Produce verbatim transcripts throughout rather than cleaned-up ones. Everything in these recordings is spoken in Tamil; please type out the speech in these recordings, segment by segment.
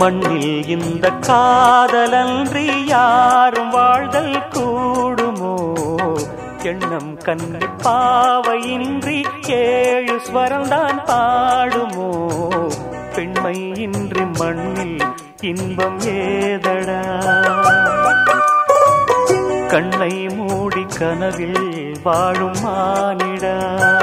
மண்ணில் இந்த காதலன்றி யாரும் வாழ்தல் கூடுமோ? எண்ணம் கண்ணி பாவையின்றி ஏழு ஸ்வரம்தான் பாடுமோ? பெண்மை இன்றி மண்ணில் இன்பம் ஏதடா? கண்ணை மூடி கனவில் வாழும் மானிடா.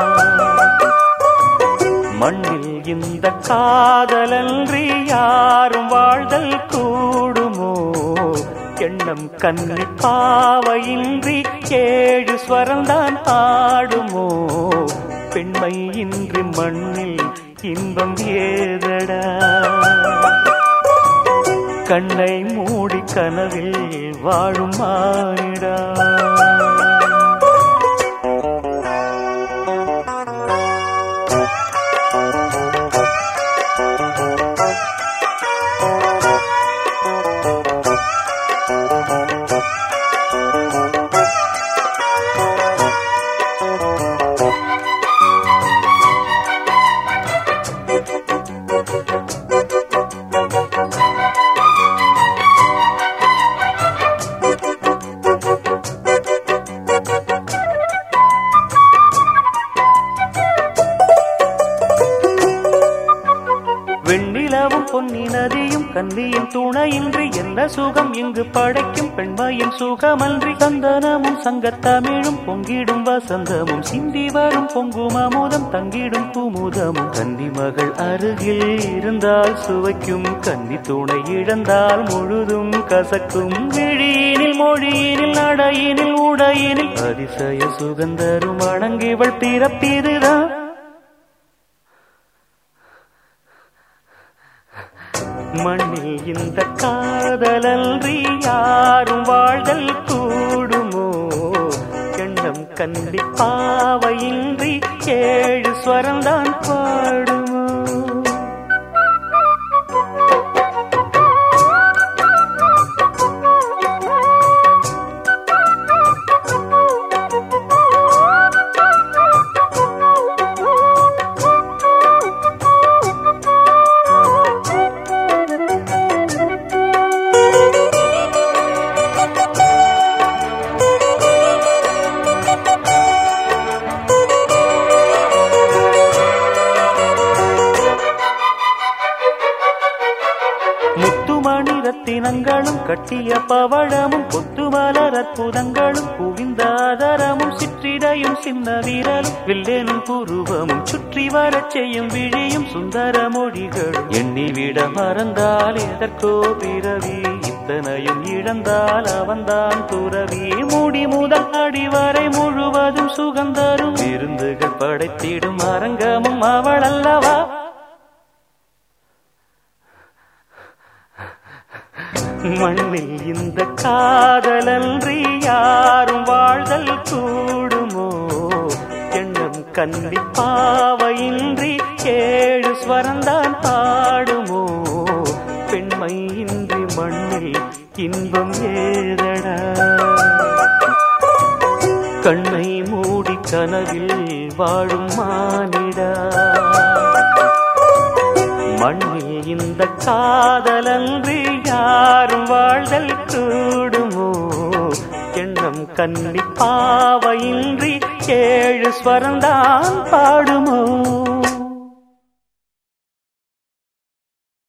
மண்ணில் இந்த காதலன்றி யாரும் வாழ்தல் கூடுமோ? எண்ணம் கண்ணி பாவையின்றி ஏழு ஸ்வரம்தான் பாடுமோ? பெண்மை இன்றி மண்ணில் இன்பம் ஏதடா? கண்ணை மூடி கனவில் வாழும் மானிடா. வெண்ணிலவும் பொன்னி நதியும் கன்னியின் துணையின்றி என்ன சுகம் இங்கு படைக்கும்? பெண்மையின் சுகமன்றி சந்தனமும் சங்கத்தமிழும் பொங்கிடும் வசந்தமும் சிந்தி வரும் பொங்கும் அமுதம் தங்கிடும் குமுதமும். கன்னி மகள் அருகில் இருந்தால் சுவைக்கும், கன்னி துணை இழந்தால் முழுதும் கசக்கும். விழியினில் மொழியினில் நடையினில் உடையினில் அதிசய சுகந்தரும் அணங்கிவள் பிறப்பிதுதான். மண்ணில் இந்த காதலன்றி யாரும் வாழ்தல் கூடுமோ? எண்ணம் கண்டி பாவையின்றி ஏழு ஸ்வரம்தான் பாடுமோ? ரத்தினங்களும் கட்டிய பவழமும் கொத்து மலர் அற்புதங்களும் குவிந்தாதரமும் சிற்றிடையும் சின்ன வீரலும் வில்லேனும் புருவமும் சுற்றி வரச் செய்யும் விழியும் சுந்தர மொழிகளும். எண்ணிவிட மறந்தால் எதற்கோ பிறவி, இத்தனையும் இழந்தால் அவன்தான் துறவி. மூடி முதல் அடிவரை முழுவதும் சுகந்தரும் விருந்துகள் படைத்திடும் அரங்கமும் அவள் அல்லவா? மண்ணில் இந்த காதலன்றி யாரும் வாழ்தல் கூடுமோ? எண்ணம் கண்ணி பாவையின்றி ஏழு ஸ்வரம்தான் பாடுமோ? பெண்மை இன்றி மண்ணில் இன்பம் ஏதடா? கண்ணை மூடி கனவில் வாழும் மானிடா. மண்ணில் இந்த காதலன்றி யாரும் வாழ்தல் கூடுமோ? எண்ணம் கண்ணி பாவையின்றி ஏழு ஸ்வரம்தான் பாடுமோ?